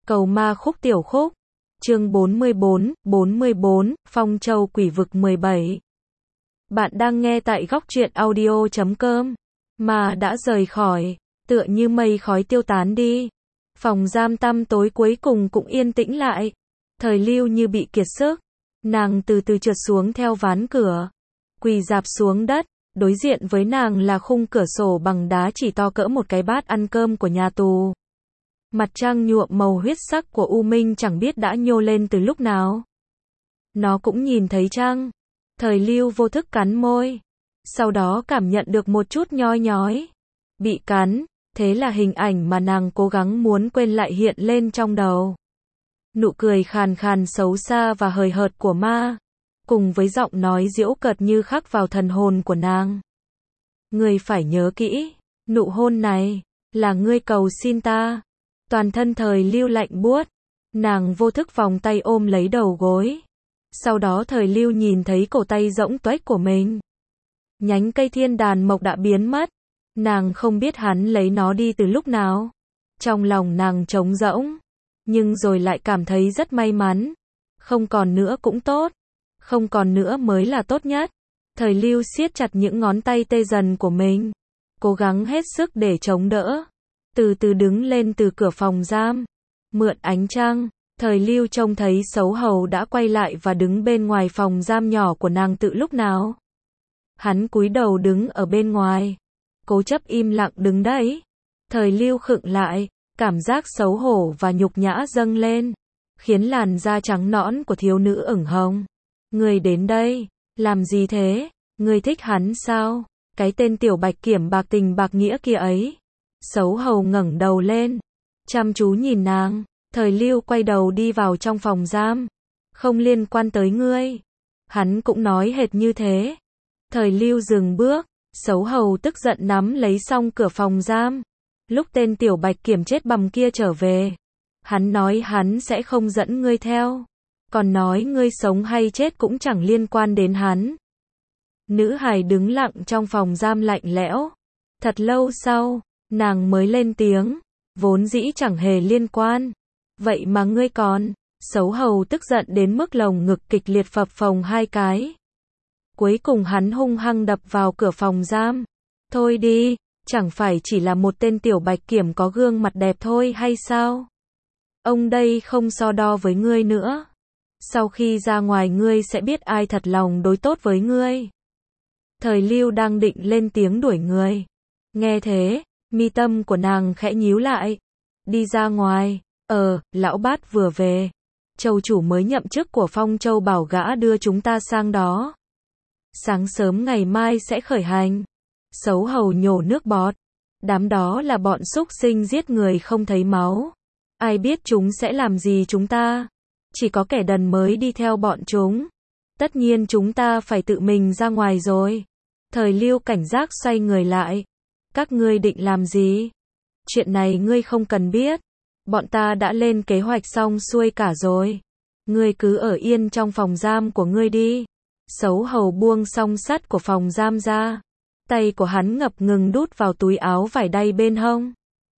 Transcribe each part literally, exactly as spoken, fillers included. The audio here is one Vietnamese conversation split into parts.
Cầu ma khúc tiểu khúc. Chương bốn mươi bốn, bốn mươi bốn, Phong Châu Quỷ Vực mười bảy. Bạn đang nghe tại góc truyện audio chấm com. Mà đã rời khỏi, tựa như mây khói tiêu tán đi. Phòng giam tăm tối cuối cùng cũng yên tĩnh lại. Thời Lưu như bị kiệt sức. Nàng từ từ trượt xuống theo ván cửa. Quỳ rạp xuống đất. Đối diện với nàng là khung cửa sổ bằng đá chỉ to cỡ một cái bát ăn cơm của nhà tù. Mặt trăng nhuộm màu huyết sắc của U Minh chẳng biết đã nhô lên từ lúc nào. Nó cũng nhìn thấy trăng. Thời Lưu vô thức cắn môi. Sau đó cảm nhận được một chút nhói nhói. Bị cắn, thế là hình ảnh mà nàng cố gắng muốn quên lại hiện lên trong đầu. Nụ cười khàn khàn xấu xa và hời hợt của ma, cùng với giọng nói giễu cợt như khắc vào thần hồn của nàng. Ngươi phải nhớ kỹ, nụ hôn này, là ngươi cầu xin ta. Toàn thân Thời Lưu lạnh buốt, nàng vô thức vòng tay ôm lấy đầu gối. Sau đó Thời Lưu nhìn thấy cổ tay rỗng tuếch của mình. Nhánh cây thiên đàn mộc đã biến mất, nàng không biết hắn lấy nó đi từ lúc nào. Trong lòng nàng trống rỗng, nhưng rồi lại cảm thấy rất may mắn. Không còn nữa cũng tốt, không còn nữa mới là tốt nhất. Thời Lưu siết chặt những ngón tay tê dần của mình, cố gắng hết sức để chống đỡ. Từ từ đứng lên từ cửa phòng giam, mượn ánh trăng, Thời Lưu trông thấy Sấu Hầu đã quay lại và đứng bên ngoài phòng giam nhỏ của nàng từ lúc nào. Hắn cúi đầu đứng ở bên ngoài, cố chấp im lặng đứng đấy. Thời Lưu khựng lại, cảm giác xấu hổ và nhục nhã dâng lên, khiến làn da trắng nõn của thiếu nữ ửng hồng. Người đến đây, làm gì thế? Người thích hắn sao? Cái tên tiểu bạch kiểm bạc tình bạc nghĩa kia ấy. Sấu Hầu ngẩng đầu lên, chăm chú nhìn nàng. Thời Lưu quay đầu đi vào trong phòng giam. Không liên quan tới ngươi. Hắn cũng nói hệt như thế. Thời Lưu dừng bước, Sấu Hầu tức giận nắm lấy song cửa phòng giam. Lúc tên tiểu bạch kiểm chết bầm kia trở về, hắn nói hắn sẽ không dẫn ngươi theo. Còn nói ngươi sống hay chết cũng chẳng liên quan đến hắn. Nữ hài đứng lặng trong phòng giam lạnh lẽo. Thật lâu sau, nàng mới lên tiếng, vốn dĩ chẳng hề liên quan. Vậy mà ngươi còn. Sấu Hầu tức giận đến mức lồng ngực kịch liệt phập phồng hai cái. Cuối cùng hắn hung hăng đập vào cửa phòng giam. Thôi đi, chẳng phải chỉ là một tên tiểu bạch kiểm có gương mặt đẹp thôi hay sao? Ông đây không so đo với ngươi nữa. Sau khi ra ngoài ngươi sẽ biết ai thật lòng đối tốt với ngươi. Thời Lưu đang định lên tiếng đuổi người. Nghe thế, mi tâm của nàng khẽ nhíu lại. Đi ra ngoài. Ờ, lão bát vừa về. Châu chủ mới nhậm chức của Phong Châu bảo gã đưa chúng ta sang đó. Sáng sớm ngày mai sẽ khởi hành. Sấu Hầu nhổ nước bọt. Đám đó là bọn súc sinh giết người không thấy máu. Ai biết chúng sẽ làm gì chúng ta? Chỉ có kẻ đần mới đi theo bọn chúng. Tất nhiên chúng ta phải tự mình ra ngoài rồi. Thời Lưu cảnh giác xoay người lại. Các ngươi định làm gì? Chuyện này ngươi không cần biết. Bọn ta đã lên kế hoạch xong xuôi cả rồi. Ngươi cứ ở yên trong phòng giam của ngươi đi. Sấu Hầu buông song sắt của phòng giam ra. Tay của hắn ngập ngừng đút vào túi áo vải đay bên hông.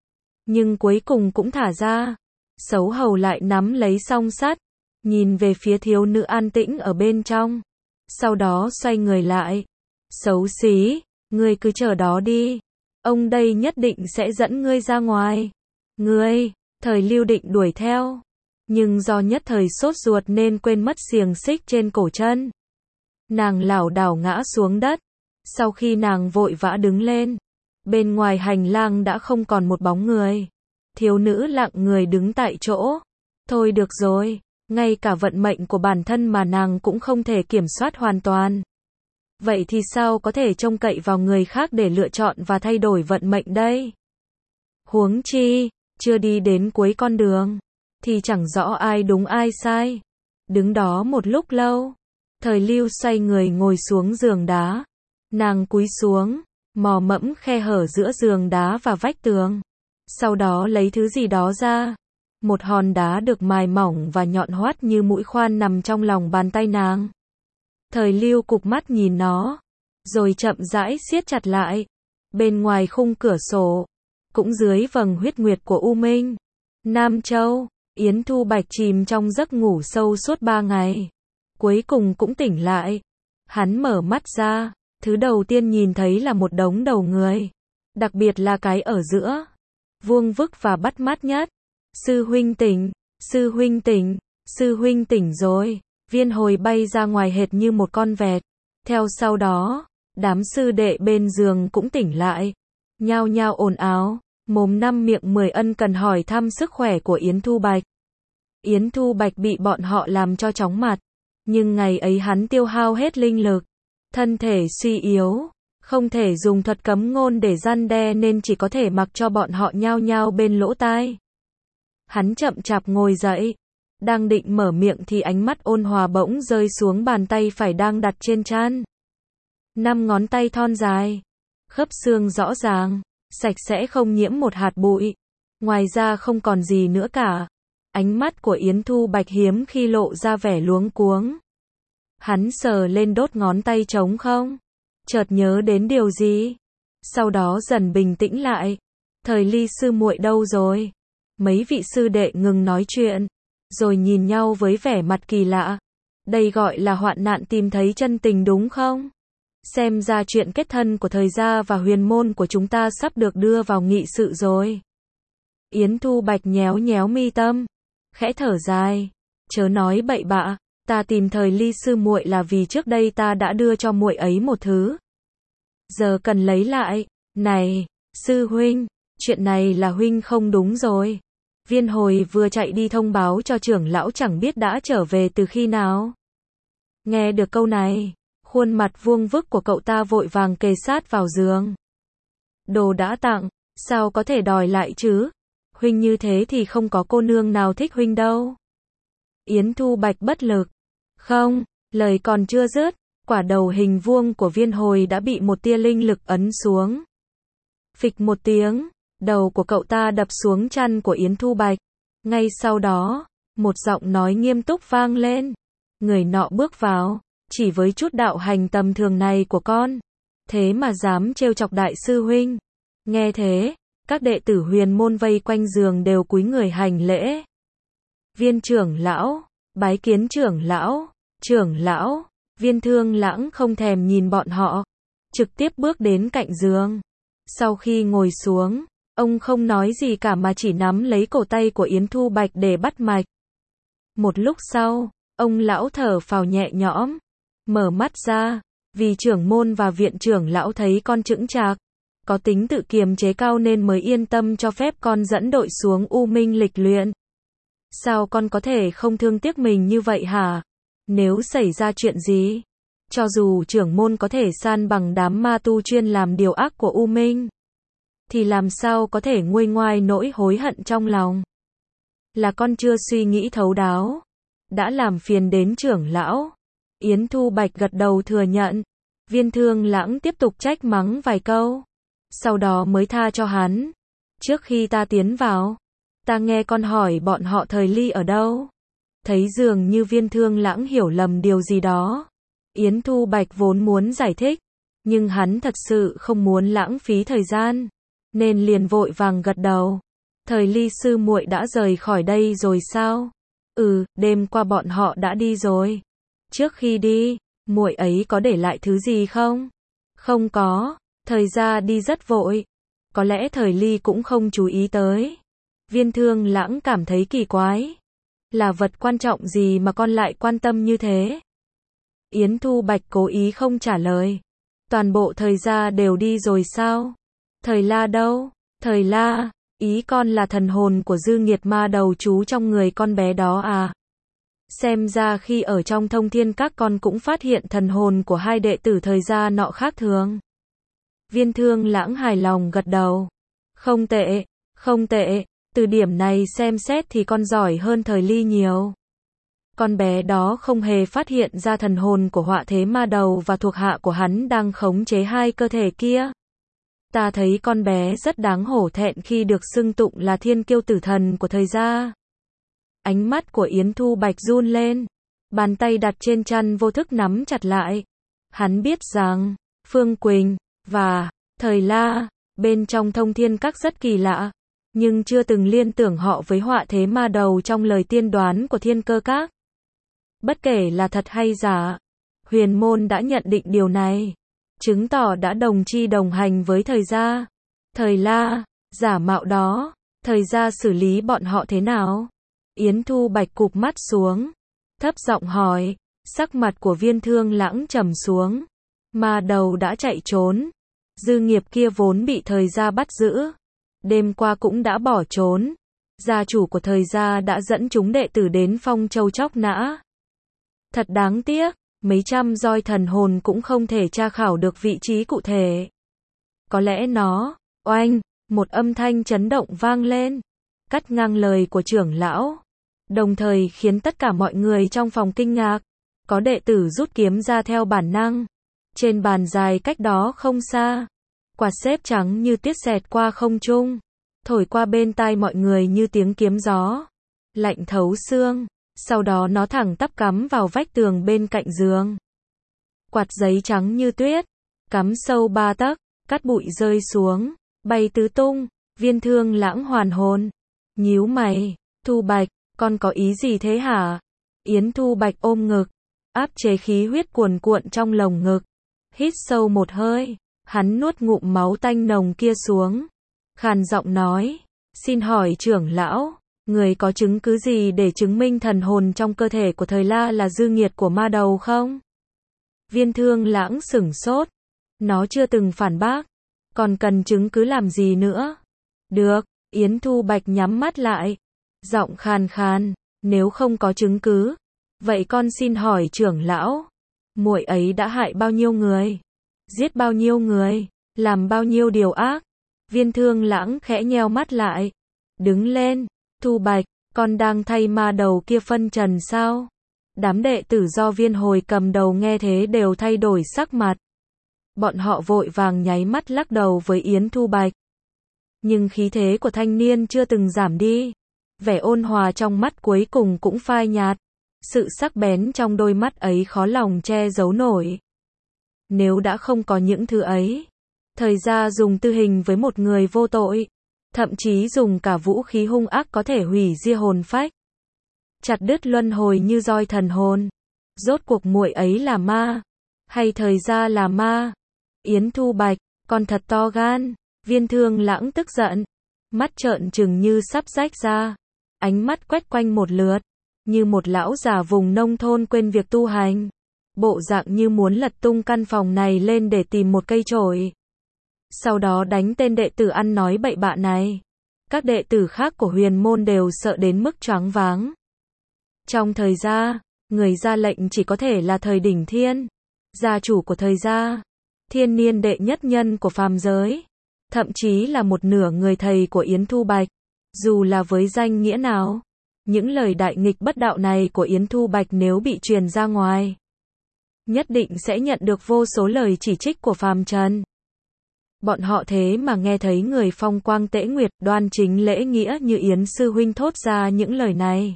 Nhưng cuối cùng cũng thả ra. Sấu Hầu lại nắm lấy song sắt, nhìn về phía thiếu nữ an tĩnh ở bên trong. Sau đó xoay người lại. Xấu xí, ngươi cứ chờ đó đi. Ông đây nhất định sẽ dẫn ngươi ra ngoài. Ngươi, Thời Lưu định đuổi theo. Nhưng do nhất thời sốt ruột nên quên mất xiềng xích trên cổ chân. Nàng lảo đảo ngã xuống đất. Sau khi nàng vội vã đứng lên, bên ngoài hành lang đã không còn một bóng người. Thiếu nữ lặng người đứng tại chỗ. Thôi được rồi, ngay cả vận mệnh của bản thân mà nàng cũng không thể kiểm soát hoàn toàn. Vậy thì sao có thể trông cậy vào người khác để lựa chọn và thay đổi vận mệnh đây? Huống chi, chưa đi đến cuối con đường, thì chẳng rõ ai đúng ai sai. Đứng đó một lúc lâu, Thời Lưu xoay người ngồi xuống giường đá. Nàng cúi xuống, mò mẫm khe hở giữa giường đá và vách tường. Sau đó lấy thứ gì đó ra. Một hòn đá được mài mỏng và nhọn hoắt như mũi khoan nằm trong lòng bàn tay nàng. Thời Lưu cụp mắt nhìn nó, rồi chậm rãi siết chặt lại. Bên ngoài khung cửa sổ, cũng dưới vầng huyết nguyệt của U Minh, Nam Châu, Yến Thu Bạch chìm trong giấc ngủ sâu suốt ba ngày. Cuối cùng cũng tỉnh lại. Hắn mở mắt ra, thứ đầu tiên nhìn thấy là một đống đầu người. Đặc biệt là cái ở giữa. Vuông vức và bắt mắt nhất. Sư huynh tỉnh, sư huynh tỉnh, sư huynh tỉnh rồi. Viên Hồi bay ra ngoài hệt như một con vẹt. Theo sau đó, đám sư đệ bên giường cũng tỉnh lại. Nhao nhao ồn ào, mồm năm miệng mười ân cần hỏi thăm sức khỏe của Yến Thu Bạch. Yến Thu Bạch bị bọn họ làm cho chóng mặt. Nhưng ngày ấy hắn tiêu hao hết linh lực. Thân thể suy yếu. Không thể dùng thuật cấm ngôn để răn đe nên chỉ có thể mặc cho bọn họ nhao nhao bên lỗ tai. Hắn chậm chạp ngồi dậy. Đang định mở miệng thì ánh mắt ôn hòa bỗng rơi xuống bàn tay phải đang đặt trên trán. Năm ngón tay thon dài. Khớp xương rõ ràng. Sạch sẽ không nhiễm một hạt bụi. Ngoài ra không còn gì nữa cả. Ánh mắt của Yến Thu Bạch hiếm khi lộ ra vẻ luống cuống. Hắn sờ lên đốt ngón tay trống không. Chợt nhớ đến điều gì. Sau đó dần bình tĩnh lại. Thời Ly sư muội đâu rồi? Mấy vị sư đệ ngừng nói chuyện. Rồi nhìn nhau với vẻ mặt kỳ lạ. Đây gọi là hoạn nạn tìm thấy chân tình đúng không? Xem ra chuyện kết thân của Thời gia và huyền môn của chúng ta sắp được đưa vào nghị sự rồi. Yến Thu Bạch nhéo nhéo mi tâm. Khẽ thở dài. Chớ nói bậy bạ. Ta tìm Thời Ly sư muội là vì trước đây ta đã đưa cho muội ấy một thứ. Giờ cần lấy lại. Này, sư huynh, chuyện này là huynh không đúng rồi. Viên Hồi vừa chạy đi thông báo cho trưởng lão chẳng biết đã trở về từ khi nào. Nghe được câu này, khuôn mặt vuông vức của cậu ta vội vàng kề sát vào giường. Đồ đã tặng, sao có thể đòi lại chứ? Huynh như thế thì không có cô nương nào thích huynh đâu. Yến Thu Bạch bất lực. Không, lời còn chưa dứt, quả đầu hình vuông của Viên Hồi đã bị một tia linh lực ấn xuống. Phịch một tiếng, đầu của cậu ta đập xuống chăn của Yến Thu Bạch. Ngay sau đó, một giọng nói nghiêm túc vang lên. Người nọ bước vào, chỉ với chút đạo hành tầm thường này của con, thế mà dám trêu chọc đại sư huynh. Nghe thế, các đệ tử huyền môn vây quanh giường đều cúi người hành lễ. Viên trưởng lão, bái kiến trưởng lão, trưởng lão. Viên Thương Lãng không thèm nhìn bọn họ, trực tiếp bước đến cạnh giường. Sau khi ngồi xuống, ông không nói gì cả mà chỉ nắm lấy cổ tay của Yến Thu Bạch để bắt mạch. Một lúc sau, ông lão thở phào nhẹ nhõm, mở mắt ra, vì trưởng môn và viện trưởng lão thấy con chững chạc, có tính tự kiềm chế cao nên mới yên tâm cho phép con dẫn đội xuống U Minh lịch luyện. Sao con có thể không thương tiếc mình như vậy hả? Nếu xảy ra chuyện gì, cho dù trưởng môn có thể san bằng đám ma tu chuyên làm điều ác của U Minh, thì làm sao có thể nguôi ngoai nỗi hối hận trong lòng. Là con chưa suy nghĩ thấu đáo, đã làm phiền đến trưởng lão. Yến Thu Bạch gật đầu thừa nhận. Viên Thương Lãng tiếp tục trách mắng vài câu, sau đó mới tha cho hắn. Trước khi ta tiến vào, ta nghe con hỏi bọn họ Thời Ly ở đâu. Thấy dường như Viên Thương Lãng hiểu lầm điều gì đó. Yến Thu Bạch vốn muốn giải thích, nhưng hắn thật sự không muốn lãng phí thời gian, nên liền vội vàng gật đầu. Thời Ly sư muội đã rời khỏi đây rồi sao? Ừ, đêm qua bọn họ đã đi rồi. Trước khi đi, muội ấy có để lại thứ gì không? Không có, thời gia đi rất vội. Có lẽ Thời Ly cũng không chú ý tới. Viên Thương Lãng cảm thấy kỳ quái. Là vật quan trọng gì mà con lại quan tâm như thế? Yến Thu Bạch cố ý không trả lời. Toàn bộ Thời gia đều đi rồi sao? Thời La đâu? Thời La, ý con là thần hồn của dư nghiệt ma đầu trú trong người con bé đó à? Xem ra khi ở trong Thông Thiên Các con cũng phát hiện thần hồn của hai đệ tử Thời gia nọ khác thường. Viên Thương Lãng hài lòng gật đầu. Không tệ, không tệ, từ điểm này xem xét thì con giỏi hơn Thời Ly nhiều. Con bé đó không hề phát hiện ra thần hồn của họa thế ma đầu và thuộc hạ của hắn đang khống chế hai cơ thể kia. Ta thấy con bé rất đáng hổ thẹn khi được xưng tụng là thiên kiêu tử thần của Thời gia. Ánh mắt của Yến Thu Bạch run lên, bàn tay đặt trên chăn vô thức nắm chặt lại. Hắn biết rằng, Phương Quỳnh và Thời La, bên trong Thông Thiên Các rất kỳ lạ. nhưng chưa từng liên tưởng họ với họa thế ma đầu trong lời tiên đoán của Thiên Cơ Các. Bất kể là thật hay giả, huyền môn đã nhận định điều này, chứng tỏ đã đồng chi đồng hành với thời gia. Thời La, giả mạo đó, thời gia xử lý bọn họ thế nào? Yến Thu Bạch cụp mắt xuống, thấp giọng hỏi, sắc mặt của Viên Thương Lãng trầm xuống. Ma đầu đã chạy trốn, dư nghiệp kia vốn bị thời gia bắt giữ, đêm qua cũng đã bỏ trốn. Gia chủ của thời gia đã dẫn chúng đệ tử đến Phong Châu chóc nã. Thật đáng tiếc, mấy trăm roi thần hồn cũng không thể tra khảo được vị trí cụ thể. Có lẽ nó, oanh, một âm thanh chấn động vang lên, cắt ngang lời của trưởng lão, đồng thời khiến tất cả mọi người trong phòng kinh ngạc. Có đệ tử rút kiếm ra theo bản năng. Trên bàn dài cách đó không xa, quạt xếp trắng như tuyết xẹt qua không trung, thổi qua bên tai mọi người như tiếng kiếm gió, lạnh thấu xương. Sau đó nó thẳng tắp cắm vào vách tường bên cạnh giường. Quạt giấy trắng như tuyết, cắm sâu ba tấc, cát bụi rơi xuống, bay tứ tung. Viên Thương Lãng hoàn hồn, nhíu mày, Thu Bạch, con có ý gì thế hả? Yến Thu Bạch ôm ngực, áp chế khí huyết cuồn cuộn trong lồng ngực, hít sâu một hơi, hắn nuốt ngụm máu tanh nồng kia xuống, khàn giọng nói, xin hỏi trưởng lão, người có chứng cứ gì để chứng minh thần hồn trong cơ thể của thời La là dư nghiệt của ma đầu không? Viên Thương Lãng sửng sốt, nó chưa từng phản bác, còn cần chứng cứ làm gì nữa? Được, Yến Thu Bạch nhắm mắt lại, giọng khàn khàn, nếu không có chứng cứ, vậy con xin hỏi trưởng lão, muội ấy đã hại bao nhiêu người, giết bao nhiêu người, làm bao nhiêu điều ác? Viên Thương Lãng khẽ nheo mắt lại, đứng lên, Thu Bạch, con đang thay ma đầu kia phân trần sao? Đám đệ tử do Viên Hồi cầm đầu nghe thế đều thay đổi sắc mặt. Bọn họ vội vàng nháy mắt lắc đầu với Yến Thu Bạch. Nhưng khí thế của thanh niên chưa từng giảm đi. Vẻ ôn hòa trong mắt cuối cùng cũng phai nhạt. Sự sắc bén trong đôi mắt ấy khó lòng che giấu nổi. Nếu đã không có những thứ ấy, thời gia dùng tư hình với một người vô tội, thậm chí dùng cả vũ khí hung ác có thể hủy diệt hồn phách, chặt đứt luân hồi như roi thần hồn. Rốt cuộc muội ấy là ma, hay thời gia là ma? Yến Thu Bạch, con thật to gan. Viên Thương Lãng tức giận, mắt trợn trừng như sắp rách ra, ánh mắt quét quanh một lượt, như một lão già vùng nông thôn quên việc tu hành, bộ dạng như muốn lật tung căn phòng này lên để tìm một cây chổi, sau đó đánh tên đệ tử ăn nói bậy bạ này. Các đệ tử khác của huyền môn đều sợ đến mức choáng váng. Trong thời gia, người ra lệnh chỉ có thể là thời đỉnh thiên, gia chủ của thời gia, thiên niên đệ nhất nhân của phàm giới, thậm chí là một nửa người thầy của Yến Thu Bạch. Dù là với danh nghĩa nào, những lời đại nghịch bất đạo này của Yến Thu Bạch nếu bị truyền ra ngoài, nhất định sẽ nhận được vô số lời chỉ trích của phàm trần. Bọn họ thế mà nghe thấy người phong quang tễ nguyệt, đoan chính lễ nghĩa như Yến sư huynh thốt ra những lời này.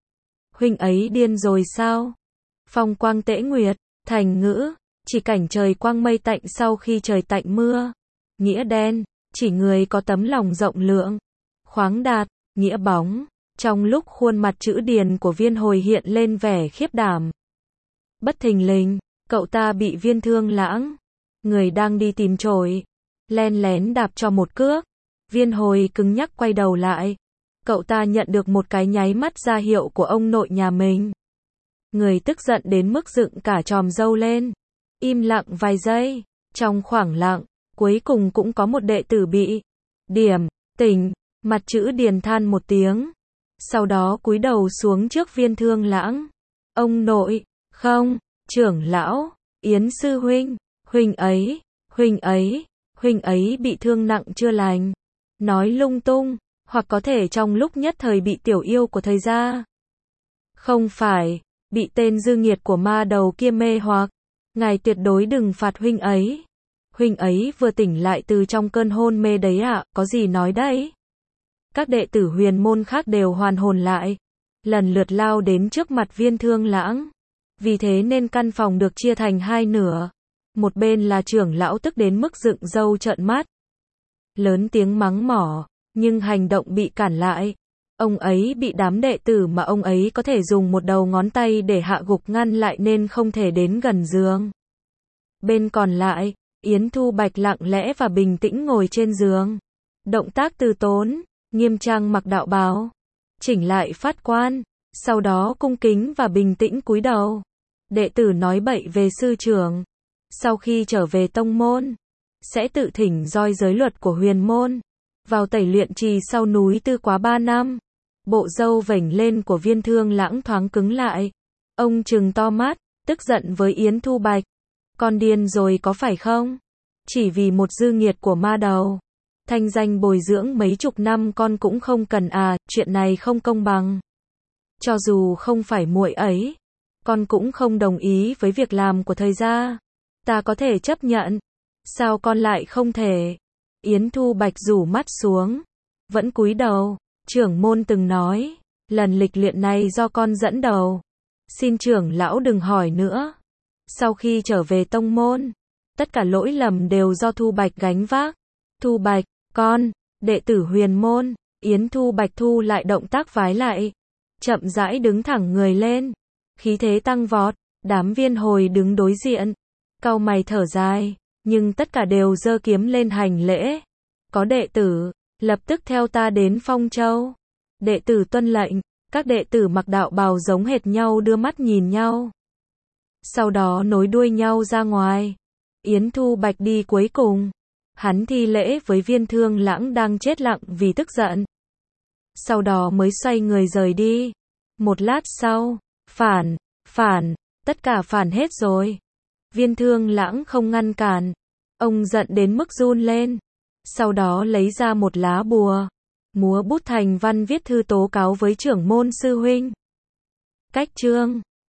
Huynh ấy điên rồi sao? Phong quang tễ nguyệt, thành ngữ, chỉ cảnh trời quang mây tạnh sau khi trời tạnh mưa. Nghĩa đen, chỉ người có tấm lòng rộng lượng, khoáng đạt. Nghĩa bóng, trong lúc khuôn mặt chữ điền của Viên Hồi hiện lên vẻ khiếp đảm. Bất thình lình, cậu ta bị Viên Thương Lãng, người đang đi tìm chổi, len lén đạp cho một cước. Viên Hồi cứng nhắc quay đầu lại. Cậu ta nhận được một cái nháy mắt ra hiệu của ông nội nhà mình. Người tức giận đến mức dựng cả chòm râu lên. Im lặng vài giây. Trong khoảng lặng, cuối cùng cũng có một đệ tử bị điểm tỉnh. Mặt chữ điền than một tiếng. Sau đó cúi đầu xuống trước Viên Thương Lãng. Ông nội, không, trưởng lão, Yến sư huynh, huynh ấy, huynh ấy, huynh ấy bị thương nặng chưa lành. Nói lung tung, hoặc có thể trong lúc nhất thời bị tiểu yêu của thời gia. Không phải, bị tên dư nghiệt của ma đầu kia mê hoặc. Ngài tuyệt đối đừng phạt huynh ấy. Huynh ấy vừa tỉnh lại từ trong cơn hôn mê đấy ạ, có gì nói đấy. Các đệ tử huyền môn khác đều hoàn hồn lại, lần lượt lao đến trước mặt Viên Thương Lãng. Vì thế nên căn phòng được chia thành hai nửa. Một bên là trưởng lão tức đến mức dựng râu trợn mắt, lớn tiếng mắng mỏ, nhưng hành động bị cản lại. Ông ấy bị đám đệ tử mà ông ấy có thể dùng một đầu ngón tay để hạ gục ngăn lại nên không thể đến gần giường. Bên còn lại, Yến Thu Bạch lặng lẽ và bình tĩnh ngồi trên giường. Động tác từ tốn, nghiêm trang mặc đạo bào, chỉnh lại phát quan, sau đó cung kính và bình tĩnh cúi đầu. Đệ tử nói bậy về sư trưởng. Sau khi trở về tông môn, sẽ tự thỉnh roi giới luật của huyền môn, vào tẩy luyện trì sau núi Tư quá ba năm. Bộ râu vểnh lên của Viên Thương Lãng thoáng cứng lại. Ông trừng to mắt, tức giận với Yến Thu Bạch. Con điên rồi có phải không? Chỉ vì một dư nghiệt của ma đầu. Thanh danh bồi dưỡng mấy chục năm con cũng không cần à, chuyện này không công bằng. Cho dù không phải muội ấy, con cũng không đồng ý với việc làm của thầy gia. Ta có thể chấp nhận. Sao con lại không thể? Yến Thu Bạch rủ mắt xuống, vẫn cúi đầu. Trưởng môn từng nói, lần lịch luyện này do con dẫn đầu. Xin trưởng lão đừng hỏi nữa. Sau khi trở về tông môn, tất cả lỗi lầm đều do Thu Bạch gánh vác. Thu Bạch, con, đệ tử huyền môn. Yến Thu Bạch thu lại động tác vái lại, chậm rãi đứng thẳng người lên, khí thế tăng vọt. Đám viên hồi đứng đối diện, cau mày thở dài, nhưng tất cả đều giơ kiếm lên hành lễ. Có đệ tử, lập tức theo ta đến Phong Châu. Đệ tử tuân lệnh. Các đệ tử mặc đạo bào giống hệt nhau đưa mắt nhìn nhau, sau đó nối đuôi nhau ra ngoài. Yến Thu Bạch đi cuối cùng. Hắn thi lễ với Viên Thương Lãng đang chết lặng vì tức giận, sau đó mới xoay người rời đi. Một lát sau, phản, phản, tất cả phản hết rồi. Viên Thương Lãng không ngăn cản. Ông giận đến mức run lên. Sau đó lấy ra một lá bùa, múa bút thành văn viết thư tố cáo với trưởng môn sư huynh. Cách chương